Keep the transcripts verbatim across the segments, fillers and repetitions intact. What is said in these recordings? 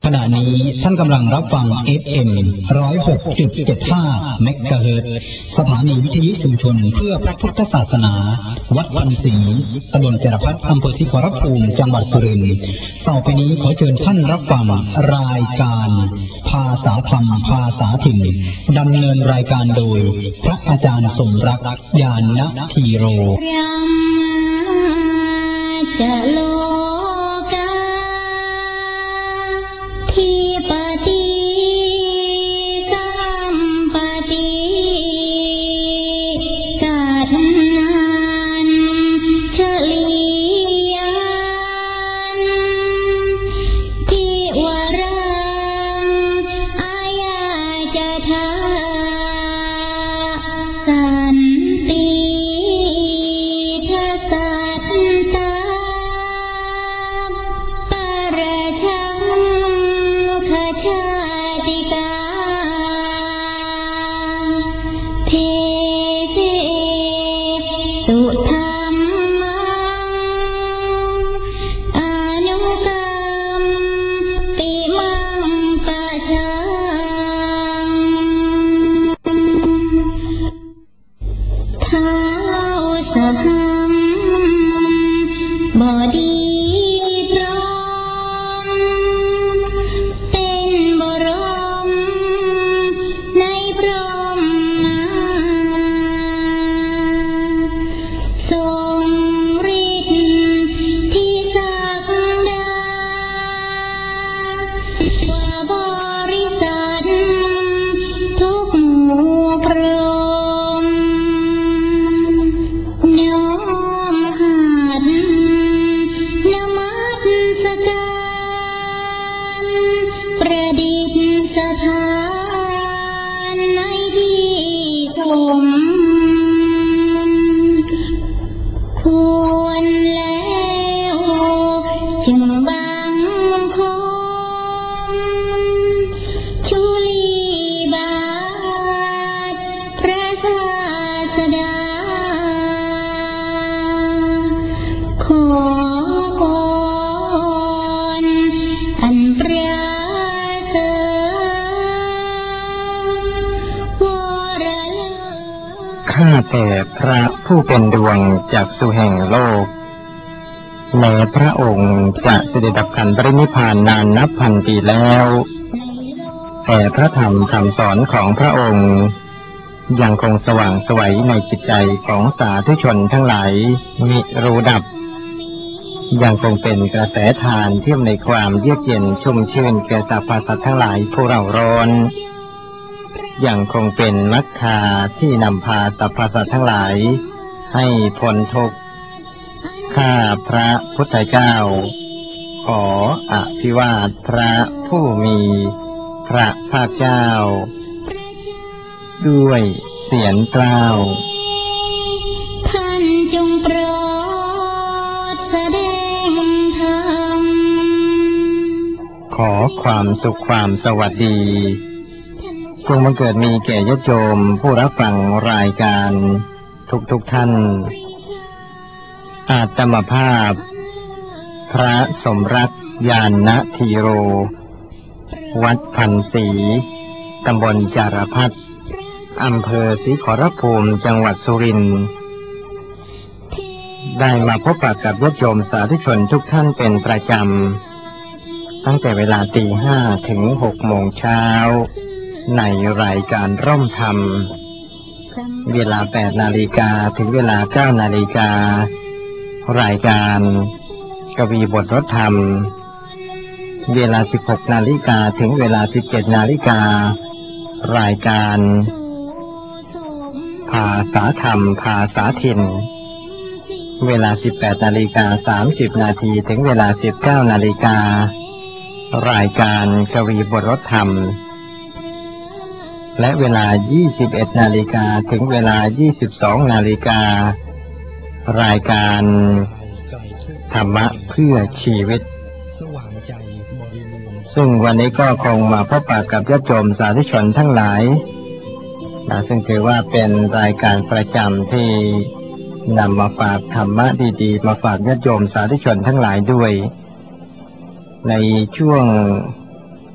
ขณะนี้ท่านกำลังรับฟัง เอฟ เอ็ม หนึ่งศูนย์หกจุดเจ็ดห้า เมกะเฮิรตซ์สถานีวิทยุชุมชนเพื่อพระพุทธศาสนาวัดพันศรีตำบลเจรพัฒน์อำเภอที่ขอรภูมิจังหวัดสุรินทร์ต่อไปนี้ขอเชิญท่านรับฟังรายการภาษาธรรมภาษาถิ่นดำเนินรายการโดยพระอาจารย์สมรักญาณธีโรจะโลกาทีปฏิสัมปติกันนันเฉลียันทิวรังอายาจะทาสันติทัสสัตตาปรชังขชาติกาเทเสตุธัมมังอนุกัมปิมังปะชังท้าวสหัมบดีพร้อมเป็นบรมในพรหมนาทรงฤทธิ์ที่ศักดาว่าบริสัทธิ์ทุกหมู่พรหมน้อมหัดนมัสการประดิษฐานในที่ชมควรแล้วจึงบังคมชุลีบาทพระศาสดาขอพรอันประเสริฐวรเลิศข้าแต่พระผู้เป็นดวงจักษุแห่งโลกแม้พระองค์จะเสด็จดับขันธปรินิพพานนานนับพันปีแล้วแต่พระธรรมคำสอนของพระองค์ยังคงสว่างไสวในจิตใจของสาธุชนทั้งหลายมิรู้ดับยังคงเป็นกระแสทานที่ในความเยือกเย็นชุ่มชื่นแก่สรรพสัตว์ทั้งหลายผู้เร่าร้อนยังคงเป็นมรรคาที่นำพาสรรพสัตว์ทั้งหลายให้พ้นทุกข์ข้าพระพุทธเจ้าขออภิวาทพระผู้มีพระภาคเจ้าด้วยเสียงกล้าวท่านจงโปรดแสดงธรรมขอความสุขความสวัสดีจงบังเกิดมีแก่ญาติโยมผู้รับฟังรายการทุกๆ ท่านอาตมภาพพระสมรักญาณธีโรวัดพันศรีตำบลจารพัฒน์อำเภอศรีขอรภูมิจังหวัดสุรินทร์ได้มาพบปะกับญาติโยมสาธุชนทุกท่านเป็นประจำตั้งแต่เวลาตีห้าถึงหกโมงเช้าในรายการร่มธรรมเวลาแปดนาฬิกาถึงเวลาเก้านาฬิการายการกวีบทรถธรรมเวลาสิบหกนาฬิกาถึงเวลาสิบเจ็ดนาฬิการายการภาษาธรรมภาษาถิ่นเวลาสิบแปดนาฬิกาสามสิบนาทีถึงเวลาสิบเก้านาฬิการายการกวีบทรถธรรมและเวลายี่สิบเอ็ดนาฬิกาถึงเวลายี่สิบสองนาฬิการายการธรรมะเพื่อชีวิตซึ่งวันนี้ก็คงมาพบปะกับญาติโยมสาธุชนทั้งหลายนะซึ่งถือว่าเป็นรายการประจำที่นำมาฝากธรรมะดีๆมาฝากญาติโยมสาธุชนทั้งหลายด้วยในช่วง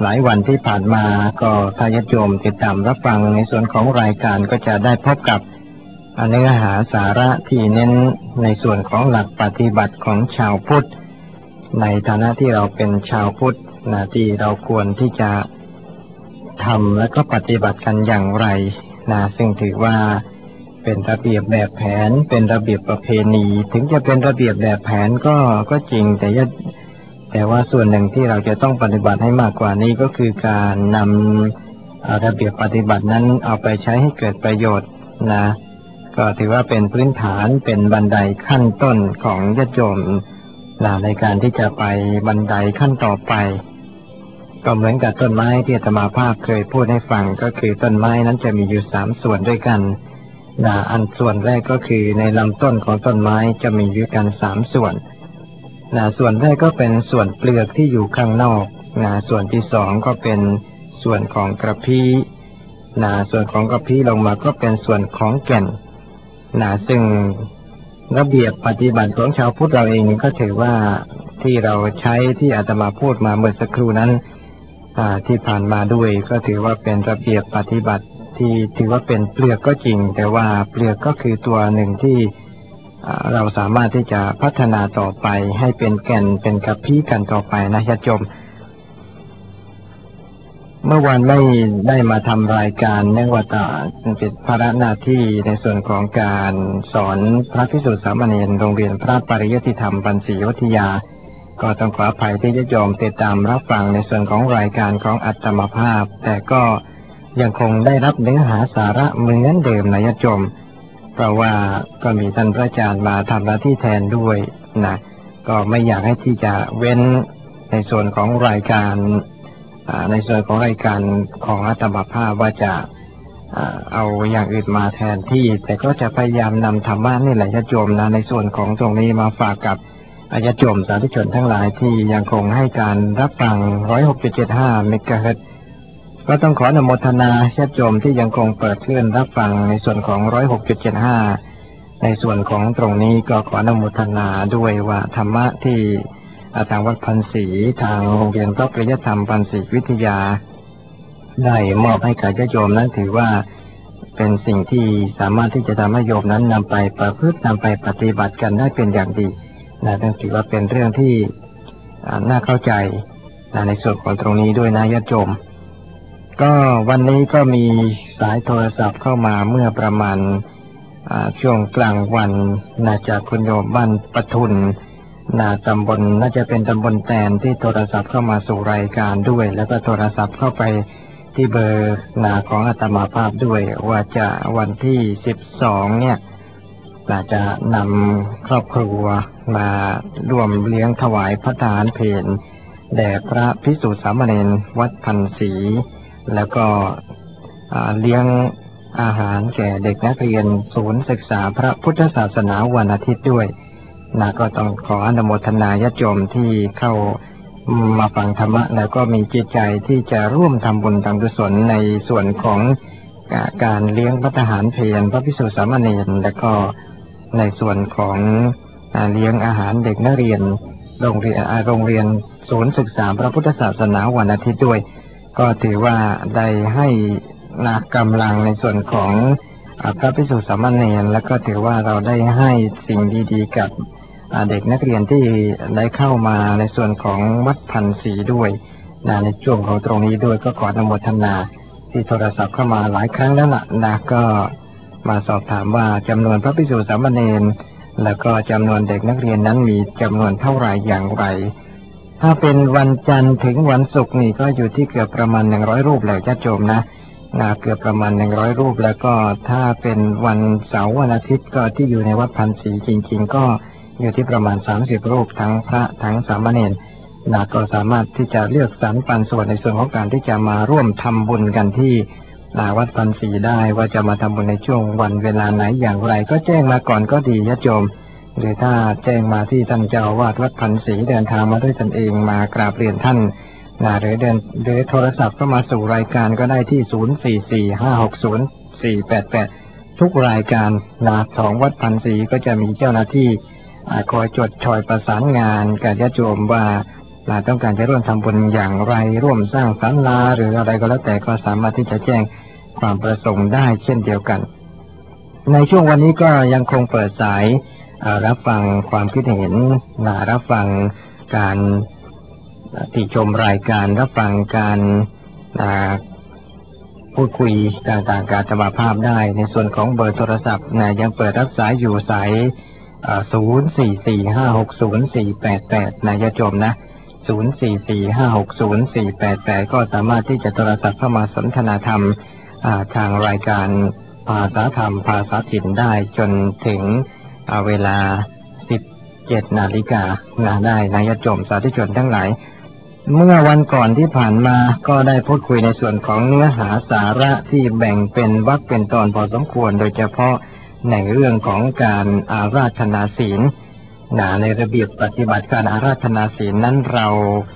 หลายวันที่ผ่านมาก็ถ้าญาติโยมติดตามรับฟังในส่วนของรายการก็จะได้พบกับเนื้อหาสาระที่เน้นในส่วนของหลักปฏิบัติของชาวพุทธในฐานะที่เราเป็นชาวพุทธนะที่เราควรที่จะทำและก็ปฏิบัติกันอย่างไรนะซึ่งถือว่าเป็นระเบียบแบบแผนเป็นระเบียบประเพณีถึงจะเป็นระเบียบแบบแผนก็ก็จริงแต่แต่ว่าส่วนหนึ่งที่เราจะต้องปฏิบัติให้มากกว่านี้ก็คือการนำระเบียบปฏิบัตินั้นเอาไปใช้ให้เกิดประโยชน์นะก็ถือว่าเป็นพื้นฐานเป็นบันไดขั้นต้นของญาติโยมนะในการที่จะไปบันไดขั้นต่อไปก็เหมือนกับต้นไม้ที่อาตมาภาพเคยพูดให้ฟังก็คือต้นไม้นั้นจะมีอยู่สามส่วนด้วยกันนะอันส่วนแรกก็คือในลำต้นของต้นไม้จะมีอยู่กันสามส่วนนะส่วนแรกก็เป็นส่วนเปลือกที่อยู่ข้างนอกนะส่วนที่สองก็เป็นส่วนของกระพี้นะส่วนของกระพี้ลงมาก็เป็นส่วนของแก่นนะซึ่งระเบียบปฏิบัติของชาวพุทธเราเองก็ถือว่าที่เราใช้ที่อาตมาพูดมาเมื่อสักครู่นั้นที่ผ่านมาด้วยก็ถือว่าเป็นระเบียบปฏิบัติที่ถือว่าเป็นเปลือกก็จริงแต่ว่าเปลือกก็คือตัวหนึ่งที่เราสามารถที่จะพัฒนาต่อไปให้เป็นแก่นเป็นกระพี้กันต่อไปนะญาติโยมเมื่อวานได้ได้มาทำรายการเนื่องว่าต่อเป็นภาระหน้าที่ในส่วนของการสอนพระภิกษุสามเณรโรงเรียนพระปริยัติธรรมปัญสีวิทยาก็ต้องขออภัยที่ญาติโยมติดตามรับฟังในส่วนของรายการของอัตมภาพแต่ก็ยังคงได้รับเนื้อหาสาระเหมือนเดิมนะญาติโยมเพราะว่าก็มีท่านพระอาจารย์มาทำหน้าที่แทนด้วยนะก็ไม่อยากให้ที่จะเว้นในส่วนของรายการในส่วนของรายการของอัตมภาพว่าจะเอาอย่างอื่นมาแทนที่แต่ก็จะพยายามนำธรรมะนี่แหละญาติโยมนะในส่วนของตรงนี้มาฝากกับญาติโยมสาธุชนทั้งหลายที่ยังคงให้การรับฟัง หนึ่งร้อยหกจุดเจ็ดห้า เมกะเฮิรตซ์ก็ต้องขออนุโมทนาญาติโยมที่ยังคงเปิดคลื่นรับฟังในส่วนของ หนึ่งร้อยหกจุดเจ็ดห้า ในส่วนของตรงนี้ก็ขออนุโมทนาด้วยว่าธรรมะที่ทางวัดพันศรีทางโรงเรียนพระปริยัติธรรมปัญสีวิทยาได้มอบให้กับญาติโยมนั้นถือว่าเป็นสิ่งที่สามารถที่จะทำให้โยมนั้นนำไปประพฤตินำไปปฏิบัติกันได้เป็นอย่างดีนะนั่นถือว่าเป็นเรื่องที่น่าเข้าใจนะในส่วนของตรงนี้ด้วยนะญาติโยมก็วันนี้ก็มีสายโทรศัพท์เข้ามาเมื่อประมาณช่วงกลางวันนะจากคุณโยมบ้านปทุนนาตำบลน่าจะเป็นตำบลแตนที่โทรศัพท์เข้ามาสู่รายการด้วยแล้วก็โทรศัพท์เข้าไปที่เบอร์นาของอาตมาภาพด้วยว่าจะวันที่สิบสองเนี่ยน่าจะนำครอบครัวมาร่วมเลี้ยงถวายพระทหารเพลแด่พระภิกษุสามเณรวัดพันศรีแล้วก็เลี้ยงอาหารแก่เด็กนักเรียนศูนย์ศึกษาพระพุทธศาสนาวันอาทิตย์ด้วยนะก็ต้องขออนุโมทนาญาติโยมที่เข้ามาฟังธรรมะแล้วก็มีจิตใจที่จะร่วมทำบุญทำกุศลในส่วนของการเลี้ยงพระทหารเพลพระภิกษุสามเณรและก็ในส่วนของเลี้ยงอาหารเด็กนักเรียนโรงเรียนโรงเรียนศูนย์ศึกษาพระพุทธศาสนาวันอาทิตย์ด้วยก็ถือว่าได้ให้นักกำลังในส่วนของพระภิกษุสามเณรและก็ถือว่าเราได้ให้สิ่งดีๆกับเด็กนักเรียนที่ได้เข้ามาในส่วนของวัดพันศรีด้วยในช่วงของตรงนี้ด้วยก็ขออนุโมทนาที่โทรศัพท์เข้ามาหลายครั้งแล้วล่ะนะก็มาสอบถามว่าจำนวนพระภิกษุสามเณรแล้วก็จำนวนเด็กนักเรียนนั้นมีจำนวนเท่าไหร่อย่างไรถ้าเป็นวันจันทร์ถึงวันศุกร์นี่ก็อยู่ที่เกือบประมาณหนึ่งร้อยรูปแล้วญาติโยมนะนะเกือบประมาณหนึ่งร้อยรูปแล้วก็ถ้าเป็นวันเสาร์วันอาทิตย์ก็ที่อยู่ในวัดพันศรีจริงๆก็อยู่ที่ประมาณสามสิบรูปทั้งพระทั้งสามเณรนะก็สามารถที่จะเลือกสรรปันส่วนในส่วนของการที่จะมาร่วมทำบุญกันที่วัดพันศรีได้ว่าจะมาทำบุญในช่วงวันเวลาไหนอย่างไรก็แจ้งมาก่อนก็ดีญาติโยมหรือถ้าแจ้งมาที่ท่านเจ้าอาวาสวัดพันศรีเดินทางมาด้วยตนเองมากราบเรียนท่านนะหรือเดินหรือโทรศัพท์เข้ามาสู่รายการก็ได้ที่ศูนย์ สี่ สี่ ห้า หก ศูนย์ สี่ แปด แปดทุกรายการนะของวัดพันศรีก็จะมีเจ้าหน้าที่คอยจดชอยประสานงานกับญาติโยมว่าเราต้องการจะร่วมทำบุญอย่างไรร่วมสร้างศาลาหรืออะไรก็แล้วแต่ก็สามารถที่จะแจ้งความประสงค์ได้เช่นเดียวกันในช่วงวันนี้ก็ยังคงเปิดสายรับฟังความคิดเห็นรับฟังการติชมรายการรับฟังการพูดคุยต่างๆการสมาภาพได้ในส่วนของเบอร์โทรศัพท์นะยังเปิดรับสายอยู่สายศูนย์ สี่ สี่ ห้า หก ศูนย์ สี่ แปด แปดนะญาติโยมนะศูนย์ สี่ สี่ ห้า หก ศูนย์ สี่ แปด แปดก็สามารถที่จะโทรศัพท์เข้ามาสนทนาธรรมทางรายการภาษาธรรมภาษาถิ่นได้จนถึงเวลาสิบเจ็ดนาฬิกานะได้นะญาติโยมสาธุชนทั้งหลายเมื่อวันก่อนที่ผ่านมาก็ได้พูดคุยในส่วนของเนื้อหาสาระที่แบ่งเป็นวรรคเป็นตอนพอสมควรโดยเฉพาะในเรื่องของการอาราธนาศีลในระเบียบปฏิบัติการอาราธนาศีลนั้นเรา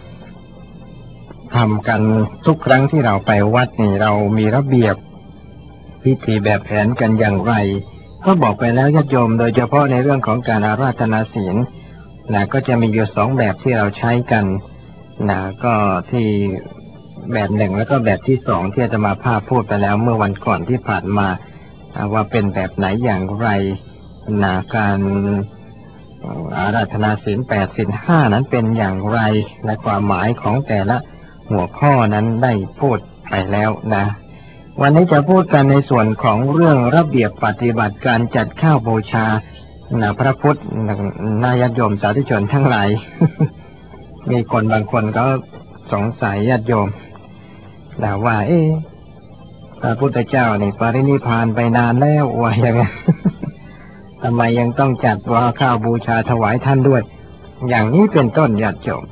ทำกันทุกครั้งที่เราไปวัดนี่เรามีระเบียบพิธีแบบแผนกันอย่างไรก็บอกไปแล้วญาติโยมโดยเฉพาะในเรื่องของการอาราธนาศีลนะก็จะมีอยู่สองแบบที่เราใช้กันนะก็ที่แบบหนึ่งแล้วก็แบบที่สองที่อาตมาภาพพูดไปแล้วเมื่อวันก่อนที่ผ่านมาว่าเป็นแบบไหนอย่างไรนะการอาราธนาศีลแปดศีลห้านั้นเป็นอย่างไรและความหมายของแต่ละหัวข้อนั้นได้พูดไปแล้วนะวันนี้จะพูดกันในส่วนของเรื่องระเบียบปฏิบัติการจัดข้าวบูชานะพระพุทธญาติโยมสาธุชนทั้งหลาย มีคนบางคนก็สงสัยญาติโยมนะว่าเอ๊ะพระพุทธเจ้านี่ปรินิพพานไปนานแล้วว่าอย่างไง ทำไมยังต้องจัดว่าข้าวบูชาถวายท่านด้วยอย่างนี้เป็นต้นญาติโยม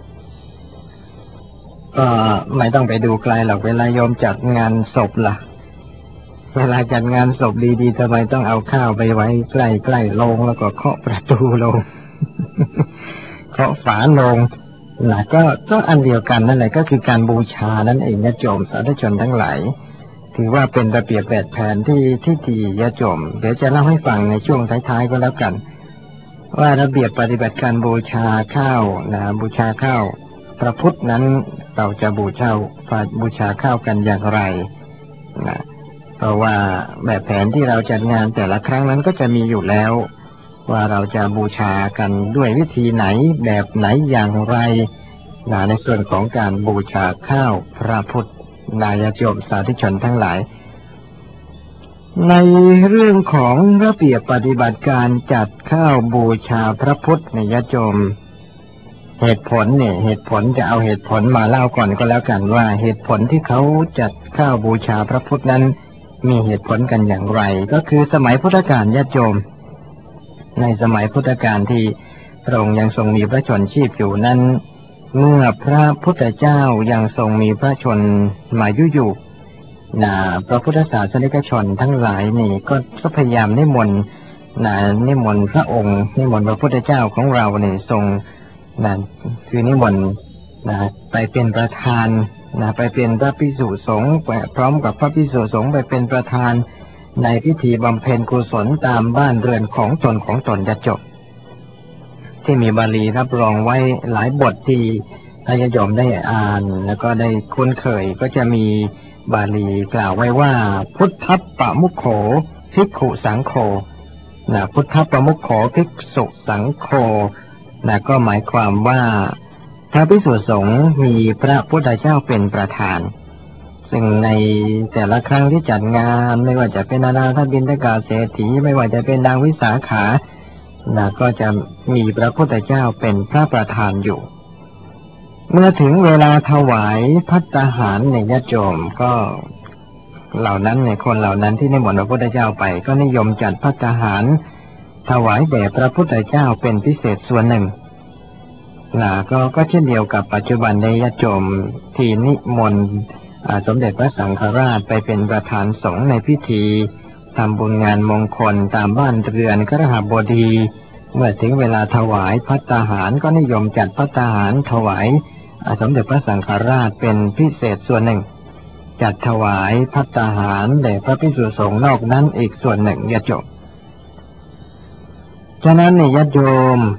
ก็ไม่ต้องไปดูไกลหรอกเวลาโยมจัดงานศพล่ะเวลาจัดงานศพดีๆทำไมต้องเอาข้าวไปไว้ใกล้ๆโลงแล้วก็เคาะประตูโลง เคาะฝาโลงนะก็ก็อันเดียวกันนั่นแหละก็คือการบูชานั่นเองญาติโยมสาธุชนทั้งหลายถือว่าเป็นระเบียบแบบแผนที่ที่ดีญาติโยมเดี๋ยวจะเล่าให้ฟังในช่วงท้ายๆก็แล้วกันว่าระเบียบปฏิบัติการบูชาข้าวนะบูชาข้าวพระพุทธนั้นเราจะบูชาบูชาข้าวกันอย่างไรนะเพราะว่าแบบแผนที่เราจัดงานแต่ละครั้งนั้นก็จะมีอยู่แล้วว่าเราจะบูชากันด้วยวิธีไหนแบบไหนอย่างไรนะในส่วนของการบูชาข้าวพระพุทธญาติโยมสาธุชนทั้งหลายในเรื่องของระเบียบปฏิบัติการจัดข้าวบูชาพระพุทธญาติโยมเหตุผลเนี่ยเหตุผลจะเอาเหตุผลมาเล่าก่อนก็แล้วกันว่าเหตุผลที่เขาจัดข้าวบูชาพระพุทธนั้นมีเหตุผลกันอย่างไรก็คือสมัยพุทธกาลญาติโยมในสมัยพุทธกาลที่พระองค์ยังทรงมีพระชนชีพอยู่นั้นเมื่อพระพุทธเจ้ายังทรงมีพระชนมายุอยู่นะพระพุทธศาสนิกชนทั้งหลายนี่ก็ก็พยายามนิมนต์นะนิมนต์พระองค์นิมนต์พระพุทธเจ้าของเราเนี่ยทรงนะคือนิมนต์นะไปเป็นประธานนะไปเป็นพระภิกษุสงฆ์พร้อมกับพระภิกษุสงฆ์ไปเป็นประธานในพิธีบำเพ็ญกุศลตามบ้านเรือนของตนของตนจะจบที่มีบาลีรับรองไว้หลายบทที่ญาติโยมได้อ่านแล้วก็ได้คุ้นเคยก็จะมีบาลีกล่าวไว้ว่าพุทธัปปะมุขโขภิกขุสังโฆนะพุทธัปปะมุขโขภิกษุสังโฆนะก็หมายความว่าพระภิกษุสงฆ์มีพระพุทธเจ้าเป็นประธานซึ่งในแต่ละครั้งที่จัดงานไม่ว่าจะเป็นอนาถบิณฑกเศรษฐีไม่ว่าจะเป็นนางวิสาขานะก็จะมีพระพุทธเจ้าเป็นพระประธานอยู่เมื่อถึงเวลาถวายภัตตาหารในญาติโยมก็เหล่านั้นในคนเหล่านั้นที่นิมนต์พระพุทธเจ้าไปก็นิยมจัดภัตตาหารถวายแด่พระพุทธเจ้าเป็นพิเศษส่วนหนึ่งนะก็ก็เช่นเดียวกับปัจจุบันในญาติโยมที่นิมนต์สมเด็จพระสังฆราชไปเป็นประธานสงฆ์ในพิธีทำบุญงานมงคลตามบ้านเรือนคฤหบดีเมื่อถึงเวลาถวายภัตตาหารก็นิยมจัดภัตตาหารถวายสมเด็จพระสังฆราชเป็นพิเศษส่วนหนึ่งจัดถวายภัตตาหารแด่พระภิกษุสงฆ์นอกนั้นอีกส่วนหนึ่งญาติโยมฉะนั้นในญาติโยม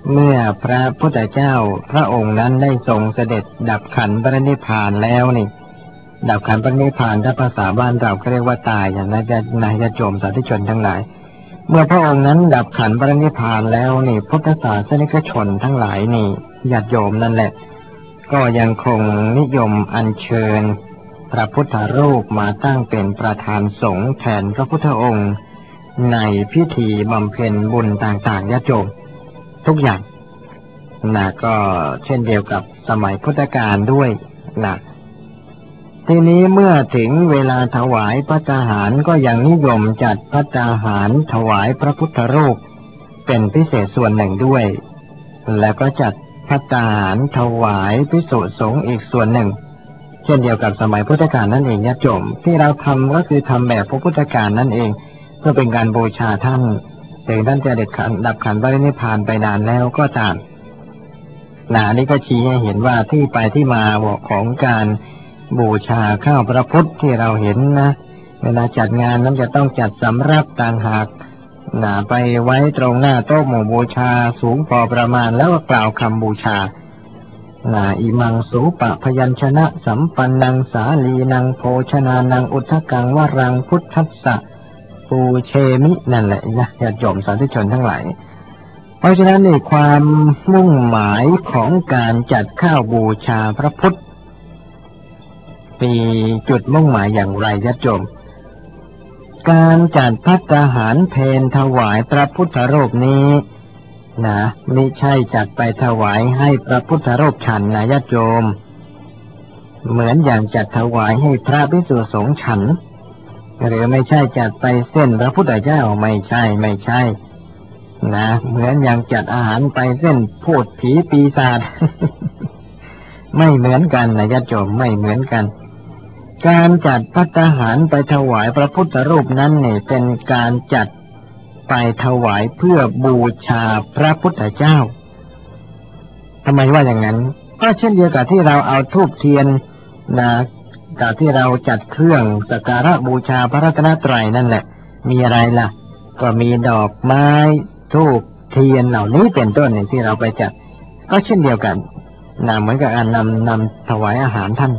เมื่อพระพุทธเจ้าพระองค์นั้นได้ทรงเสด็จดับขันธ์ปรินิพพานแล้วนี่ดับขันธ์ปรินิพพานถ้าภาษาบ้านเราก็เรียกว่าตายอย่างนั้นนายโยมสาธุชนทั้งหลายเมื่อพระองค์นั้นดับขันธ์ปรินิพพานแล้วนี่พุทธศาสนิกชนทั้งหลายนี่ญาติโยมนั่นแหละก็ยังคงนิยมอัญเชิญพระพุทธรูปมาตั้งเป็นประธานสงฆ์แทนพระพุทธองค์ในพิธีบำเพ็ญบุญต่างๆญาติโยมทุกอย่างนะก็เช่นเดียวกับสมัยพุทธกาลด้วยนะทีนี้เมื่อถึงเวลาถวายพระทหารก็ยังนิยมจัดพระทหารถวายพระพุทธรูปเป็นพิเศษส่วนหนึ่งด้วยแล้วก็จัดพระทหารถวายภิกษุสงฆ์อีกส่วนหนึ่งเช่นเดียวกับสมัยพุทธกาลนั่นเองญาติโยมที่เราทำก็คือทำแบบพระพุทธกาลนั่นเองเพื่อเป็นการบูชาท่านถึงท่านจะเด็ดขันดับขันธ์ปรินิพพานไปนานแล้วก็ตามนะนี่ก็ชี้ให้เห็นว่าที่ไปที่มาของการบูชาข้าวพระพุทธที่เราเห็นนะเวลาจัดงานนั้นจะต้องจัดสำรับต่างหากนะไปไว้ตรงหน้าโต๊ะหมู่บูชาสูงพอประมาณแล้วก็กล่าวคำบูชานะอิมังสูปะพยัญชนะสัมปันนังสาลีนังโภชนานังอุทธกังวรังพุทธัสสะปูเชมินั่นแหละนะญาติโยมสาธุชนทั้งหลายเพราะฉะนั้นในความมุ่งหมายของการจัดข้าวบูชาพระพุทธมีจุดมุ่งหมายอย่างไรญาติโยมการจัดภัตตาหารเพลถวายพระพุทธรูปนี้นะไม่ใช่จัดไปถวายให้พระพุทธรูปฉันนะญาติโยมเหมือนอย่างจัดถวายให้พระภิกษุสงฆ์ฉันหรือไม่ใช่จัดไปเส้นพระพุทธเจ้าไม่ใช่ไม่ใช่นะเหมือนอย่างจัดอาหารไปเส้นพูดผีปีศาจ ไม่เหมือนกันนะญาติโยมไม่เหมือนกันการจัดภัตตาหารไปถวายพระพุทธรูปนั้นเนี่ยเป็นการจัดไปถวายเพื่อบูชาพระพุทธเจ้าทำไมว่าอย่างนั้นก็เช่นเดียวกับที่เราเอาธูปเทียนนะกับที่เราจัดเครื่องสักการะบูชาพระรัตนตรัยนั่นแหละมีอะไรล่ะก็มีดอกไม้ธูปเทียนเหล่านี้เป็นต้นเนี่ยที่เราไปจัดก็เช่นเดียวกันนะเหมือนกับการนำนำถวายอาหารท่าน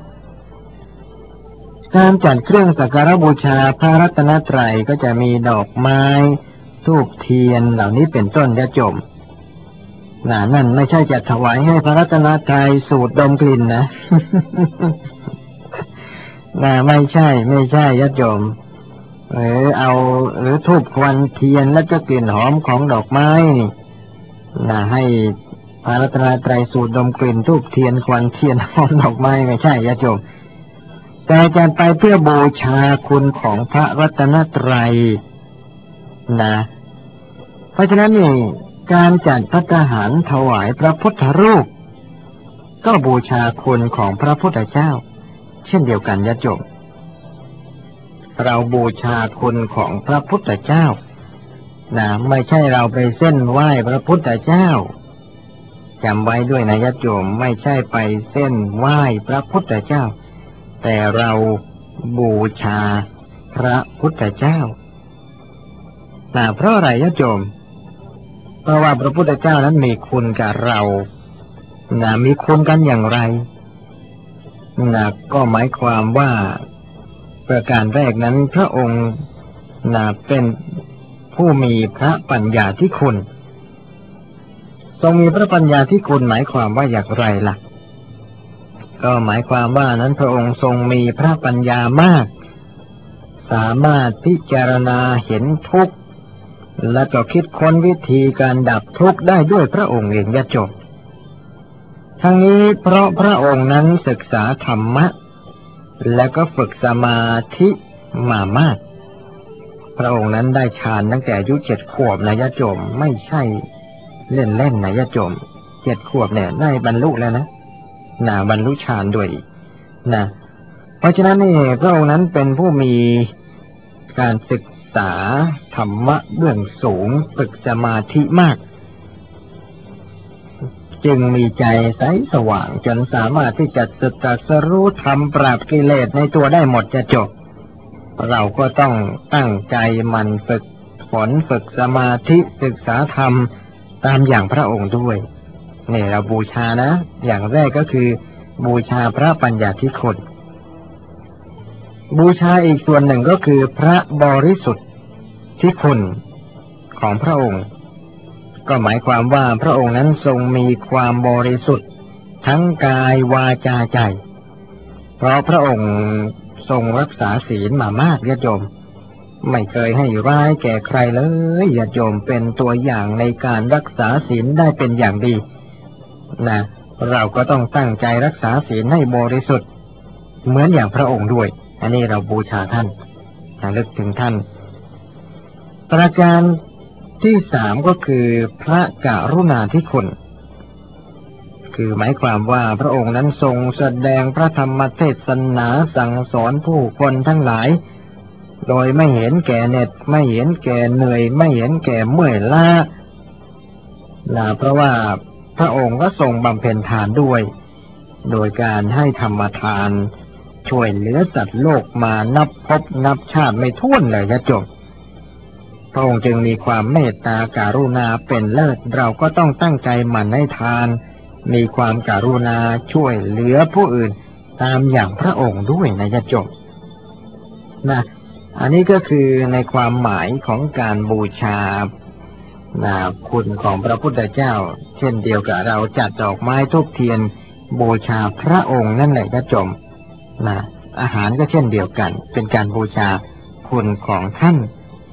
การจัดเครื่องสักการะบูชาพระรัตนตรัยก็จะมีดอกไม้ธูปเทียนเหล่านี้เป็นต้นญาติโยมน่ะนั่นไม่ใช่จะถวายให้พระรัตนตรัยสูดดมกลิ่นนะ น่ะไม่ใช่ไม่ใช่ญาติโยมหรือเอาหรือธูปควันเทียนแล้วก็กลิ่นหอมของดอกไม้นี่น่ะให้พระรัตนตรัยสูดดมกลิ่นธูปเทียนควันเทียนหอมดอกไม้ไม่ใช่ญาติโยมแต่จะไปเพื่อบูชาคุณของพระรัตนตรัยนะเพราะฉะนั้นนี่การจัดภัตตาหารถวายพระพุทธรูปก็บูชาคุณของพระพุทธเจ้าเช่นเดียวกันญาติโยมเราบูชาคุณของพระพุทธเจ้านะไม่ใช่เราไปเส้นไหว้พระพุทธเจ้าจำไว้ด้วยนะญาติโยมไม่ใช่ไปเส้นไหว้พระพุทธเจ้าแต่เราบูชาพระพุทธเจ้านะเพราะอะไรญาติโยมเพราะว่าพระพุทธเจ้านั้นมีคุณกับเรานะมีคุณกันอย่างไรนะก็หมายความว่าประการแรกนั้นพระองค์นะเป็นผู้มีพระปัญญาธิคุณทรงมีพระปัญญาธิคุณหมายความว่าอย่างไรล่ะก็หมายความว่านั้นพระองค์ทรงมีพระปัญญามากสามารถพิจารณาเห็นทุกข์และก็คิดค้นวิธีการดับทุกข์ได้ด้วยพระองค์เองญาติโยมทั้งนี้เพราะพระองค์นั้นศึกษาธรรมะและก็ฝึกสมาธิมามากพระองค์นั้นได้ฌานตั้งแต่อายุเจ็ดขวบนะญาติโยมไม่ใช่เล่นๆนะญาติโยมเจ็ดขวบเนี่ยได้บรรลุแล้วนะน่ะบรรลุฌานด้วยนะเพราะฉะนั้นนี่พระองค์นั้นเป็นผู้มีการศึกษาธรรมะเบื้องสูงฝึกสมาธิมากจึงมีใจใสสว่างจนสามารถที่จะตรัสรู้ธรรมปราบกิเลสในตัวได้หมดจะจบเราก็ต้องตั้งใจมันฝึกฝนฝึกสมาธิศึกษาธรรมตามอย่างพระองค์ด้วยเนี่ยเราบูชานะอย่างแรกก็คือบูชาพระปัญญาธิคุณบูชาอีกส่วนหนึ่งก็คือพระบริสุทธิคุณของพระองค์ก็หมายความว่าพระองค์นั้นทรงมีความบริสุทธิ์ทั้งกายวาจาใจเพราะพระองค์ทรงรักษาศีลมามากญาติโยมไม่เคยให้ร้ายแก่ใครเลยญาติโยมเป็นตัวอย่างในการรักษาศีลได้เป็นอย่างดีนะเราก็ต้องตั้งใจรักษาศีลให้บริสุทธิ์เหมือนอย่างพระองค์ด้วยอันนี้เราบูชาท่านระลึกถึงท่านประการที่สามก็คือพระกรุณาธิคุณคือหมายความว่าพระองค์นั้นทรงแสดงพระธรรมเทศนาสั่งสอนผู้คนทั้งหลายโดยไม่เห็นแก่เหน็ดไม่เห็นแก่เหนื่อยไม่เห็นแก่เมื่อยล้านะเพราะว่าพระองค์ก็ทรงบำเพ็ญทานด้วยโดยการให้ธรรมทานช่วยเหลือสัตว์โลกมานับพบนับชาติไม่ถ้วนเลยนะจบพระองค์จึงมีความเมตตากรุณาเป็นเลิศเราก็ต้องตั้งใจหมั่นให้ทานมีความกรุณาช่วยเหลือผู้อื่นตามอย่างพระองค์ด้วยนะญาติโยมนะอันนี้ก็คือในความหมายของการบูชานะคุณของพระพุทธเจ้าเช่นเดียวกับเราจัดดอกไม้ธูปเทียนบูชาพระองค์นั่นแหละญาติโยมนะอาหารก็เช่นเดียวกันเป็นการบูชาคุณของท่าน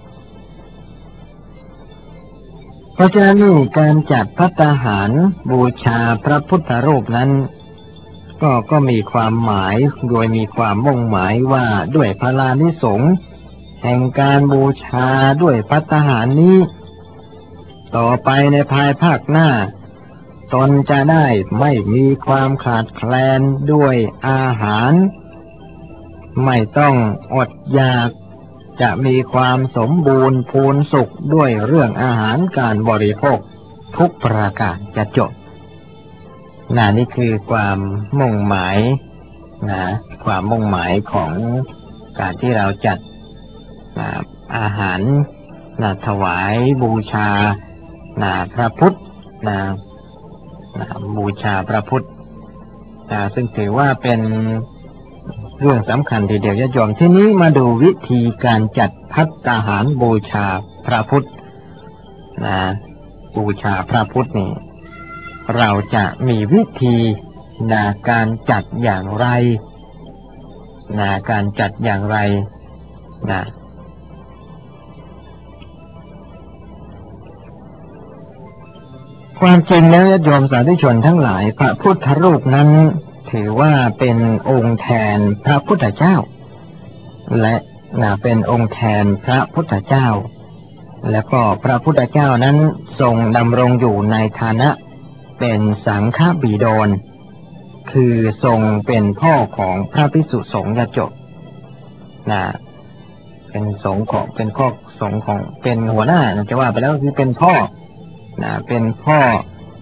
เพราะฉะนั้นนี่การจัดภัตตาหารบูชาพระพุทธรูปนั้นก็ก็มีความหมายโดยมีความมุ่งหมายว่าด้วยพลานิสงส์แห่งการบูชาด้วยภัตตาหารนี้ต่อไปในภายภาคหน้าตนจะได้ไม่มีความขาดแคลนด้วยอาหารไม่ต้องอดอยากจะมีความสมบูรณ์พูนสุขด้วยเรื่องอาหารการบริโภคทุกประการจะจบน่ะนี่คือความมุ่งหมายนะความมุ่งหมายของการที่เราจัดนะอาหารนะถวายบูชานะพระพุทธนะนะบูชาพระพุทธนะซึ่งถือว่าเป็นเรื่องสำคัญทีเดียวญาติโยมที่นี้มาดูวิธีการจัดภัตตาหารบูชาพระพุทธนะบูชาพระพุทธนี่เราจะมีวิธีนะการจัดอย่างไรนะการจัดอย่างไรนะความจริงแล้วญาติโยมสาธุชนทั้งหลายพระพุทธรูปนั้นถือว่าเป็นองค์แทนพระพุทธเจ้าและนะเป็นองค์แทนพระพุทธเจ้าแล้วก็พระพุทธเจ้านั้นทรงดำรงอยู่ในฐานะเป็นสังฆบิดรคือทรงเป็นพ่อของพระภิกษุสงฆ์ญาติโยมนะเป็นสงฆ์ของเป็นข้อสงฆ์ของเป็นหัวหน้าจะว่าไปแล้วคือเป็นพ่อนะเป็นพ่อ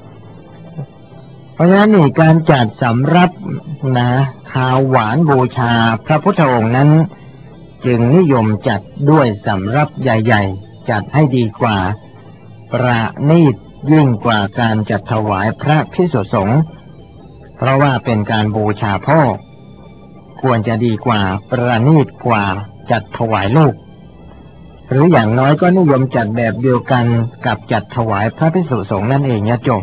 เพราะฉะนั้นนี่การจัดสำรับนะข้าวหวานบูชาพระพุทธองค์นั้นจึงนิยมจัดด้วยสำรับใหญ่ๆจัดให้ดีกว่าประณีตยิ่งกว่าการจัดถวายพระภิกษุสงฆ์เพราะว่าเป็นการบูชาพ่อควรจะดีกว่าประณีตกว่าจัดถวายลูกหรืออย่างน้อยก็นิยมจัดแบบเดียวกันกับจัดถวายพระภิกษุสงฆ์นั่นเองญาติโยม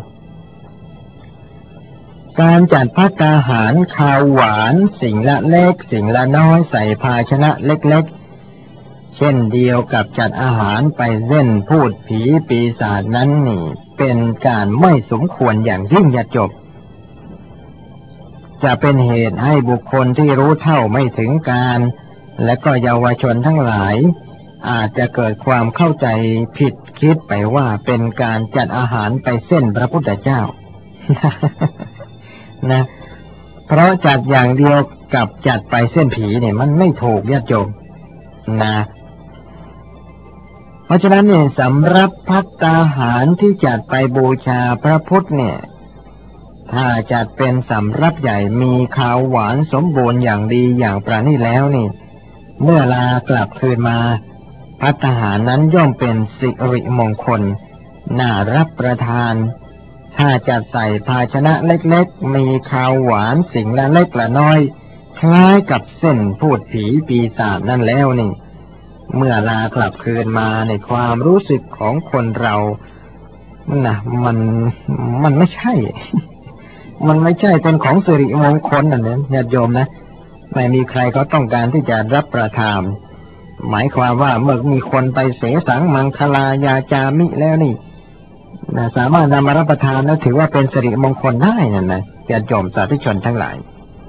การจัดภัตตาหารข้าวหวานสิ่งละเล็กสิ่งละน้อยใส่ภาชนะเล็กๆเช่นเดียวกับจัดอาหารไปเล่นพูดผีปีศาจนั้นนี่เป็นการไม่สมควรอย่างยิ่งญาติโยมจะเป็นเหตุให้บุคคลที่รู้เท่าไม่ถึงการและก็เยาวชนทั้งหลายอาจจะเกิดความเข้าใจผิดคิดไปว่าเป็นการจัดอาหารไปเส้นพระพุทธเจ้า นะเพราะจัดอย่างเดียวกับจัดไปเส้นผีเนี่ยมันไม่ถูกญาติโยมนะเพราะฉะนั้นเนี่ยสำหรับภัตตาหารที่จัดไปบูชาพระพุทธเนี่ยถ้าจัดเป็นสำรับใหญ่มีข้าวหวานสมบูรณ์อย่างดีอย่างประณีตแล้วนี่เมื่อลากลับคืนมาภัตตาหารนั้นย่อมเป็นสิริมงคลน่ารับประทานถ้าจะใส่ภาชนะเล็กๆมีข้าวหวานสิ่งละเล็กละน้อยคล้ายกับเส้นพูดผีปีศาจนั่นแล้วนี่เมื่อลากลับคืนมาในความรู้สึกของคนเรานะมันมันไม่ใช่ มันไม่ใช่เป็นของสิริมงคลนั่นเองญาติโยมนะไม่มีใครเขาต้องการที่จะรับประทานหมายความว่าเมื่อมีคนไปเสสังมังคลายาจามิแล้วนี่นะสามารถนำมารับประทานแล้วถือว่าเป็นสิริมงคลได้นั่นนะญาติโยมสาธุชนทั้งหลาย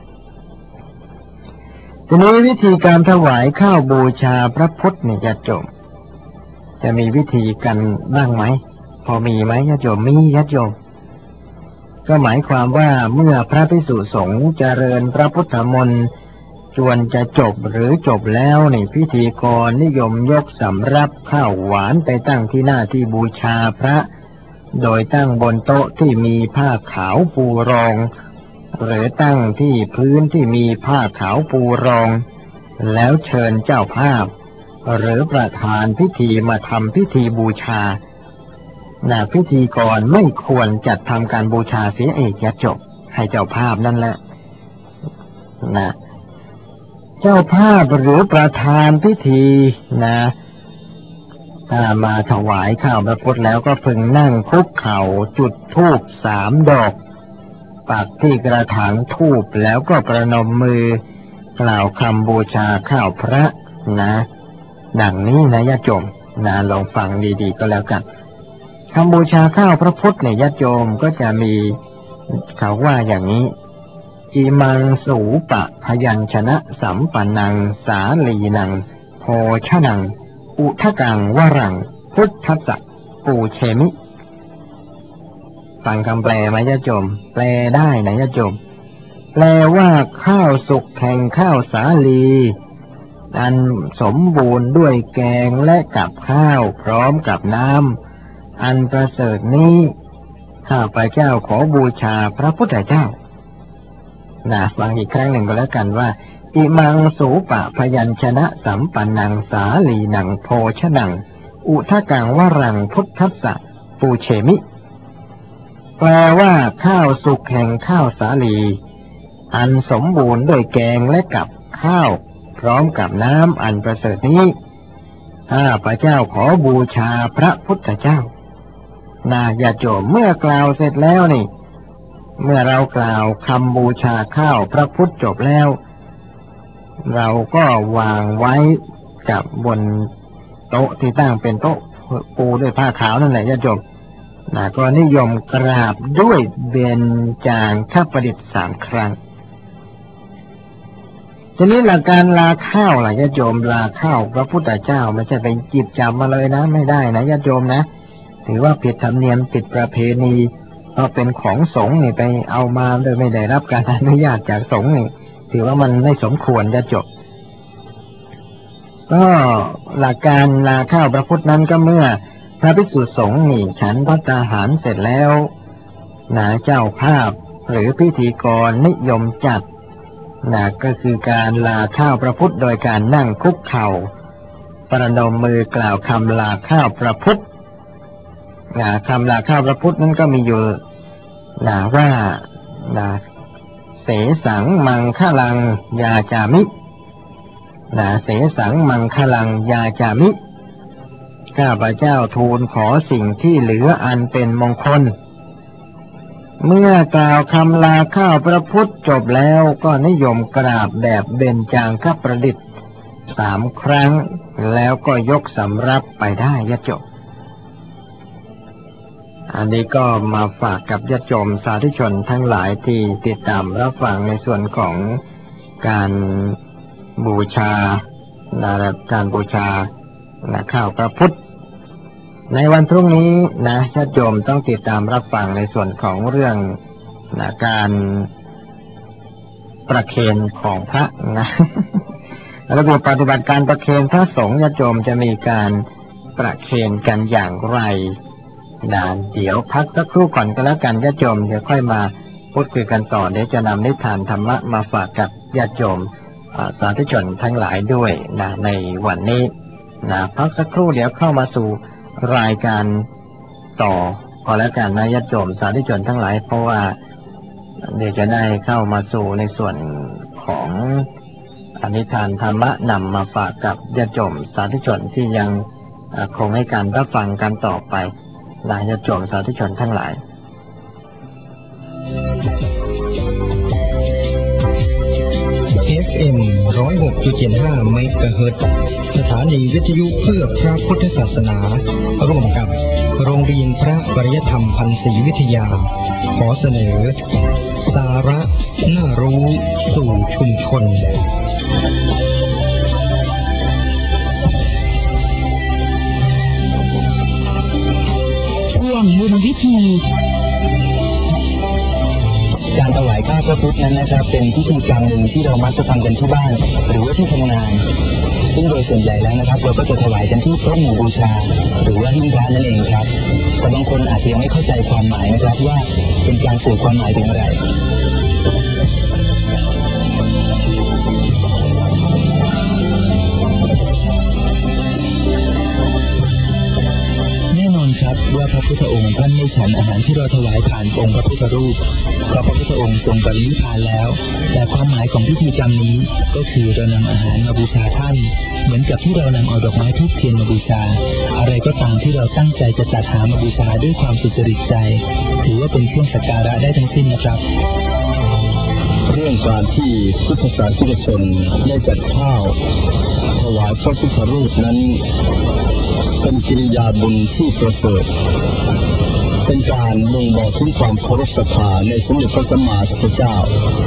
ทีนี้วิธีการถวายข้าวบูชาพระพุทธเนี่ยญาติโยมจะมีวิธีกันบ้างไหมพอมีไหมญาติโยมมีญาติโยมก็หมายความว่าเมื่อพระภิกษุสงฆ์เจริญพระพุทธมนต์จวนจะจบหรือจบแล้วนี่พิธีกรนิยมยกสำรับข้าวหวานไปตั้งที่หน้าที่บูชาพระโดยตั้งบนโต๊ะที่มีผ้าขาวปูรองหรือตั้งที่พื้นที่มีผ้าขาวปูรองแล้วเชิญเจ้าภาพหรือประธานพิธีมาทำพิธีบูชานะพิธีกรไม่ควรจัดทำการบูชาเสียเอกยจบให้เจ้าภาพนั่นแหละนะเจ้าภาพหรือประธานพิธีนะถ้ามาถวายข้าวพระพุทธแล้วก็พึงนั่งคุกเข่าจุดธูปสามดอกปักที่กระถางธูปแล้วก็ประนมมือกล่าวคำบูชาข้าวพระนะดังนี้นะญาติโยมนะลองฟังดีๆก็แล้วกันคำบูชาข้าวพระพุทธเนี่ยญาติโยมก็จะมีเขาว่าอย่างนี้อิมังสูปะพยัญชนะสัมปันนังสาลีนังโภชนังอุทกังวรังพุทธัสสะปูเชมิฟังคำแปลไหมญาติโยมแปลได้นะญาติโยมแปลว่าข้าวสุกแห่งข้าวสาลีอันสมบูรณ์ด้วยแกงและกับข้าวพร้อมกับน้ำอันประเสริฐนี้ข้าพเจ้าขอบูชาพระพุทธเจ้านะฟังอีกครั้งหนึ่งก็แล้วกันว่าอิมังสูปะพยัญชนะสัมปันนังสาลีนังโภชนังอุทกังวรังพุทธัสสะปูเชมิแปลว่าข้าวสุกแห่งข้าวสาลีอันสมบูรณ์ด้วยแกงและกับข้าวพร้อมกับน้ำอันประเสริฐนี้ข้าพเจ้าขอบูชาพระพุทธเจ้านาญาติโยมเมื่อกล่าวเสร็จแล้วนี่เมื่อเรากล่าวคำบูชาข้าวพระพุทธจบแล้วเราก็วางไว้กับบนโต๊ะที่ตั้งเป็นโต๊ะปูด้วยผ้าขาวนั่นแหละญาติโยมนะก็นิยมกราบด้วยเบญจางคประดิษฐ์สามครั้งทีนี้หลักการลาข้าวล่ะญาติโยมลาข้าวพระพุทธเจ้าไม่ใช่ไปจิบจับมาเลยนะไม่ได้นะญาติโยมนะถือว่าผิดธรรมเนียมผิดประเพณีเพราะเป็นของสงฆ์นี่ไปเอามาโดยไม่ได้รับการอนุญาตจากสงฆ์นี่ถือว่ามันไม่สมควรจะจบก็หลักการลาข้าวพระพุทธนั้นก็เมื่อพระภิกษุสงฆ์นี่ฉันภัตตาหารเสร็จแล้วนะเจ้าภาพหรือพิธีกรนิยมจัดนะก็คือการลาข้าวพระพุทธโดยการนั่งคุกเข่าประนมมือกล่าวคำลาข้าวพระพุทธนะคำลาข้าวพระพุทธนั้นก็มีอยู่นะว่านะเสสังมังคลังยาจามินะเสสังมังคลังยาจามิข้าพเจ้าทูลขอสิ่งที่เหลืออันเป็นมงคลเมื่อกล่าวคำลาข้าวพระพุทธจบแล้วก็นิยมกราบแบบเบญจางคประดิษฐ์สามครั้งแล้วก็ยกสำรับไปได้ญาติโยมอันนี้ก็มาฝากกับญาติโยมสาธุชนทั้งหลายที่ติดตามรับฟังในส่วนของการบูชาการบูชาข้าวพระพุทธในวันพรุ่งนี้นะญาติโยมต้องติดตามรับฟังในส่วนของเรื่องนะการประเคนของพระนะระเบียบปฏิบัติการประเคนพระสงฆ์ญาติโยมจะมีการประเคนกันอย่างไรนะเดี๋ยวพักสักครู่ก่อนก็แล้วกันญาติโยมเดี๋ยวค่อยมาพูดคุยกันต่อเดี๋ยวจะนำนิทานธรรมะมาฝากกับญาติโยมสาธุชนทั้งหลายด้วยนะในวันนี้นะพักสักครู่เดี๋ยวเข้ามาสู่รายการต่อพอแล้วกันนะญาติโยมสาธุชนทั้งหลายเพราะว่าเดี๋ยวจะได้เข้ามาสู่ในส่วนของอนิทานธรรมะนำมาฝากกับญาติโยมสาธุชนที่ยังคงให้การรับฟังกันต่อไปนะญาติโยมสาธุชนทั้งหลายเอฟ เอ็ม หนึ่งศูนย์หกจุดเจ็ดห้า เมกะเฮิรตซ์สถานีวิทยุเพื่อพระพุทธศาสนาร่วมกับโรงเรียนพระปริยธรรมพันศรีวิทยาขอเสนอสาระน่ารู้สู่ชุมชนช่วงบุญวิธีการถวายข้าวพระพุทธนั้นนะครับเป็นพิธีกรรมหนึ่งที่เรามักจะทำกันที่บ้านหรือว่าที่ทำงานซึ่งโดยส่วนใหญ่แล้วนะครับเราก็จะถวายกันที่โต๊ะหมู่บูชาหรือว่าหิ้งพระนั่นเองครับแต่บางคนอาจจะยังไม่เข้าใจความหมายนะครับว่าเป็นการสื่อความหมายถึงอะไรครับว่าพระพุทธองค์ท่านไม่ฉันอาหารที่เราถวายผ่านองค์พระพุทธรูปเพราะพระพุทธองค์ทรงปรินิพพานแล้วแต่ความหมายของพิธีกรรมนี้ก็คือเรานำอาหารมาบูชาท่านเหมือนกับที่เรานำเอาดอกไม้ธูปเทียนมาบูชาอะไรก็ตามที่เราตั้งใจจะจัดหามาบูชาด้วยความสุจริตใจถือว่าเป็นเครื่องสักการะได้ทั้งสิ้นนะครับเรื่องการที่พุทธศาสนิกชนได้จัดข้าวถวายพระพุทธรูปนั้นเป็นกิริยาบุญที่ประเสริฐเป็นการบ่งบอกถึงความเคารพศรัทธาในสมเด็จพระสัมมาสัมพุทธเจ้า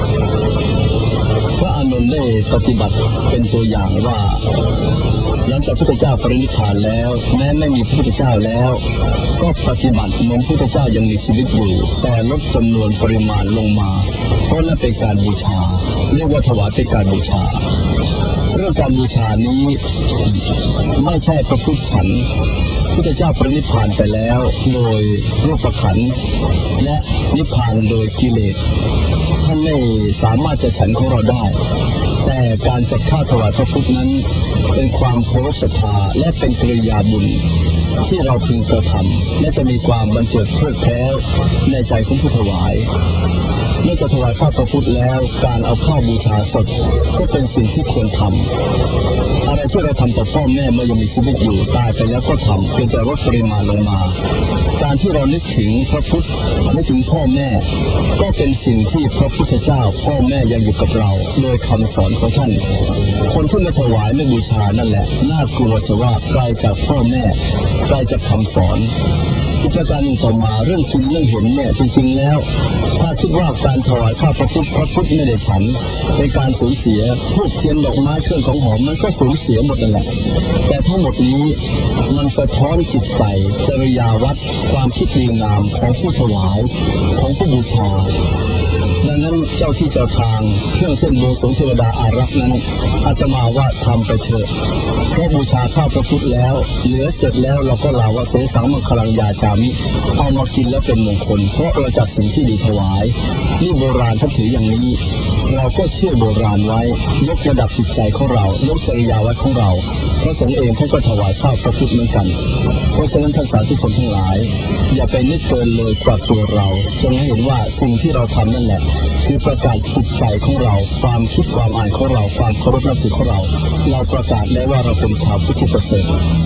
พระอานนท์ได้ปฏิบัติเป็นตัวอย่างว่าหลังจากพระพุทธเจ้าปรินิพพานแล้วแม้ไม่มีพระพุทธเจ้าแล้วก็ปฏิบัติเหมือนพระพุทธเจ้ายังมีชีวิตอยู่แต่ลดจำนวนปริมาณลงมาเพราะนั่นเป็นการบูชาเรียกว่าถวายเป็นการบูชาเรื่องการบูชานี้ไม่ใช่ประพุทธขันธ์พระพุทธเจ้าปรินิพพานไปแล้วโดยรูปขันธ์และนิพพานโดยกิเลสท่านไม่สามารถจะฉันของเราได้แต่การจัดข้าวถวายพระพุทธนั้นเป็นความเคารพศรัทธาและเป็นกิริยาบุญที่เราพึงกระทำและจะมีความบันเจิดเพลิดเพลินในใจของผู้ถวายเมื่อจะถวายข้าวพระพุทธแล้วการเอาข้าวบูชาสดก็เป็นสิ่งที่ควรทำอะไรที่เราทำต่อพ่อแม่เมื่อยังมีชีวิตอยู่ตายไปแล้วก็ทำเพียงแต่ลดปริมาณลงมาการที่เรานึกถึงพระพุทธนึกถึงพ่อแม่ก็เป็นสิ่งที่พระพุทธเจ้าพ่อแม่ยังอยู่กับเราโดยคำสอนของท่านคนที่มาถวายและบูชานั่นแหละน่ากลัวจะว่าไกลจากพ่อแม่ไกลจากคำสอนอีกประการหนึ่งต่อมาเรื่องคิดเรื่องเห็นเนี่ยจริงๆแล้วถ้าคิดว่าการถวายข้าวพระพุทธพระพุทธไม่ได้ฉันเป็นการสูญเสียทูบเทียนดอกไม้เครื่องของหอมมันก็สูญเสียหมดนั่นแหละแต่ทั้งหมดนี้มันสะท้อนจิตใจจริยาวัดความคิดดีงามของผู้ถวายของผู้บูชาดังนั้นเจ้าที่เจ้าทางเครื่องเส้นโบสถ์เทวดาอารักษ์นั้นอาตมาว่าทำไปเถอะเพราะบูชาข้าวพระพุทธแล้วเหลือเสร็จแล้วเราก็ลาว่าเสสังมังคลังยาจามิเอามากินแล้วเป็นมงคลเพราะเราจัดสิ่งที่ดีถวายนี่โบราณท่านถืออย่างนี้เราก็เชื่อโบราณไว้ยกระดับจิตใจของเรายกจริยาวัดของเราพระสงฆ์เองท่านก็ถวายข้าวพระพุทธเหมือนกันเพราะฉะนั้นท่านสาธุชนทั้งหลายอย่าไปนึกเกินเลยกว่าตัวเราจงให้เห็นว่าสิ่งที่เราทำนั่นแหละคือประกาศจิตใจของเราความคิดความอ่านของเราความเคารพนับถือของเราเราประกาศได้ว่าเราเป็นชาวพุทธประเสริฐ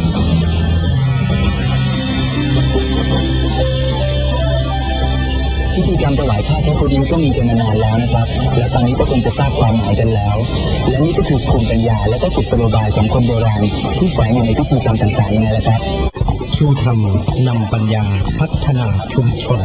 พิธีกรรมถวายข้าวพระพุทธนี้ก็มีกันมานานแล้วนะครับและตอนนี้ก็คงจะทราบความหมายกันแล้วและนี่ก็คือภูมิปัญญาและก็กุศโลบายของคนโบราณที่แฝงอยู่ในพิธีกรรมต่างๆยังไงล่ะครับชูธรรมนำปัญญาพัฒนาชุมชน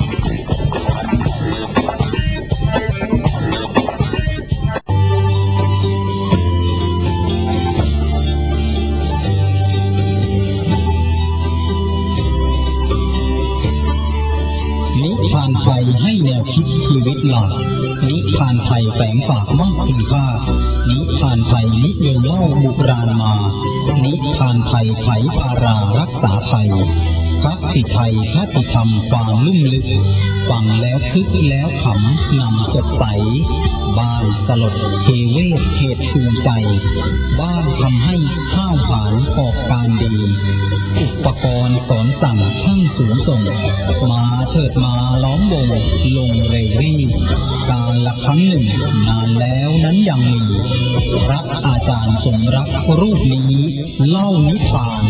นิพพานไทยให้แนวคิดชีวิตหลักนิพพานไทยแฝงฝากมากคุณค่านิพพานไทยนิยมเล่าโบราณมานิพพานไทยไถพารารักษาไทยพระสิไทยพระสิธรรมความลุ่มลึกฟังแล้วคึกแล้วขำนำสดใสบ้านสลดเทเวศเหตุภูมิใจบ้านทำให้ข้าวหารออกการดีอุปกรณ์สอนสั่งช่างสูงส่งมาเถิดมาล้อมวงลงเรรี่การละครั้งหนึ่งนานแล้วนั้นยังมีพระอาจารย์สมรักรูปนี้เล่านิทาน